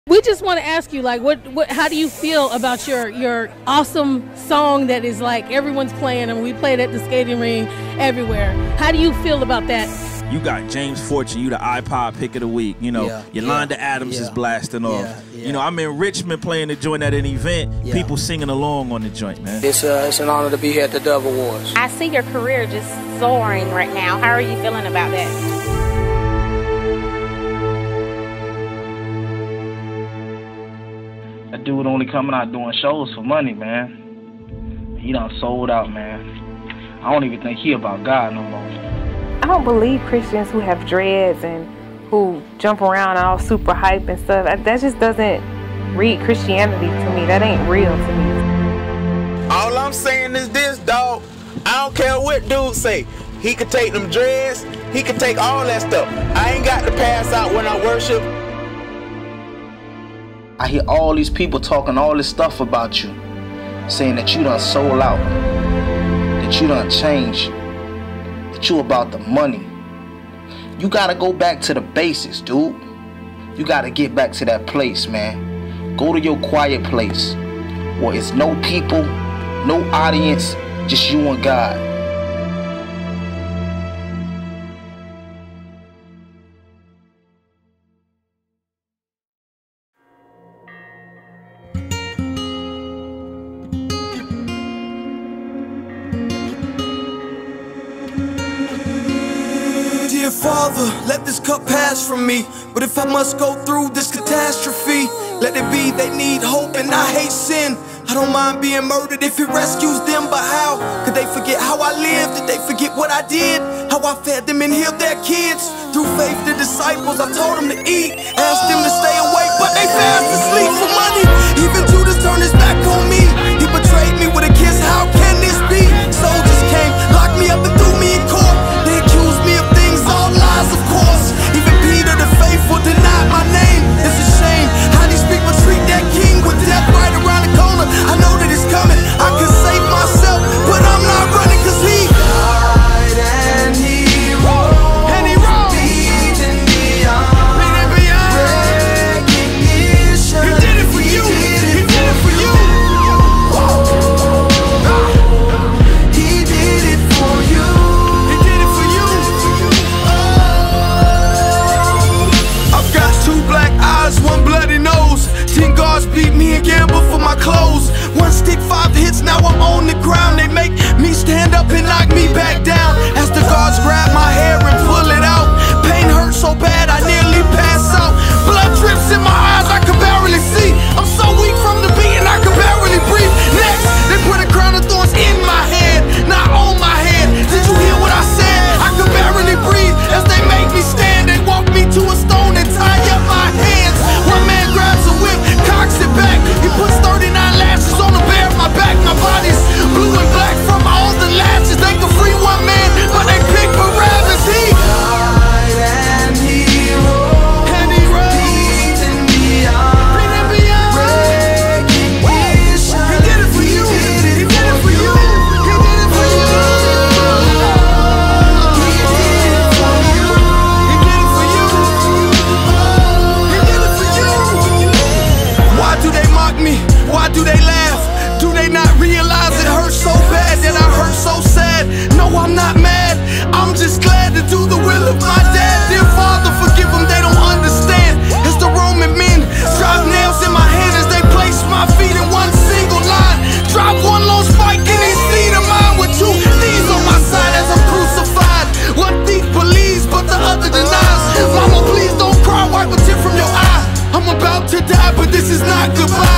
We just want to ask you, like, how do you feel about your awesome song that is like everyone's playing and we played at the skating ring everywhere? How do you feel about that? You got James Fortune, you the iPod pick of the week. You know, Yolanda Adams is blasting off. You know, I'm in Richmond playing the joint at an event. People singing along on the joint, man. It's an honor to be here at the Dove Awards. I see your career just soaring right now. How are you feeling about that? That dude only coming out doing shows for money, man. He done sold out, man. I don't even think he about God no more. I don't believe Christians who have dreads and who jump around all super hype and stuff. That just doesn't read Christianity to me. That ain't real to me. All I'm saying is this, dog. I don't care what dude say. He could take them dreads. He could take all that stuff. I ain't got to pass out when I worship. I hear all these people talking all this stuff about you, saying that you done sold out, that you done changed, that you about the money. You gotta go back to the basics, dude. You gotta get back to that place, man. Go to your quiet place where it's no people, no audience, just you and God. Dear Father, let this cup pass from me. But if I must go through this catastrophe, let it be they need hope and I hate sin. I don't mind being murdered if it rescues them, but how could they forget how I lived? Did they forget what I did? How I fed them and healed their kids? Through faith, the disciples, I told them to eat, asked them to stay awake, but they fast asleep for money. Even Judas turned his back on me. He betrayed me with a kiss. How can this be? Soldiers came, locked me up and threw me in court. They accused me of things, all lies, of course. Even Peter the faithful denied my name. It's a shame how these people treat their king with death right around the corner. I know that it's coming, I could save myself, but I'm not running cause he died and he rose. And he rose. Beaten beyond recognition. He did it for you. He did it for you. He did it for you. He did it for you. I've got 2 black eyes, 1 bloody nose. 10 guards beat me and gamble for my clothes. 1 stick, 5 hits, now I'm on the ground. They make me stand up and knock me back down. As the guards grab my hair and pull it out. Pain hurts so bad I nearly pass out. Blood drips in my eyes, I can barely see. I'm so weak from the beating, I can barely breathe. Next, they put a crown of thorns in my head, not on my head. Did you hear what I said? I can barely breathe. As they make me stand, they walk me to a stone and tie up my hands. One man grabs a whip, cocks it back. He puts 39 lashes on the bare of my back. My body's blue and black from all the lashes. They can free 1 man, but they pick Barabbas. He died and he rose. And he rose. Beaten beyond recognition. He did it for you. He did it for you. He did it for you. He did it for you. He did it for you. He did it for you. Why do they mock me? Why do they laugh? Do they not realize it hurts so bad, that I hurt so sad? No, I'm not mad. I'm just glad to do the will of my dad. Dear Father, forgive them, they don't understand. As the Roman men drive nails in my hand as they place my feet in 1 single line. Drop 1 long spike in each seat of mine with 2 thieves on my side as I'm crucified. 1 thief believes, but the other denies. Mama, please don't cry, wipe a tear from your eye. I'm about to die, but this is not goodbye.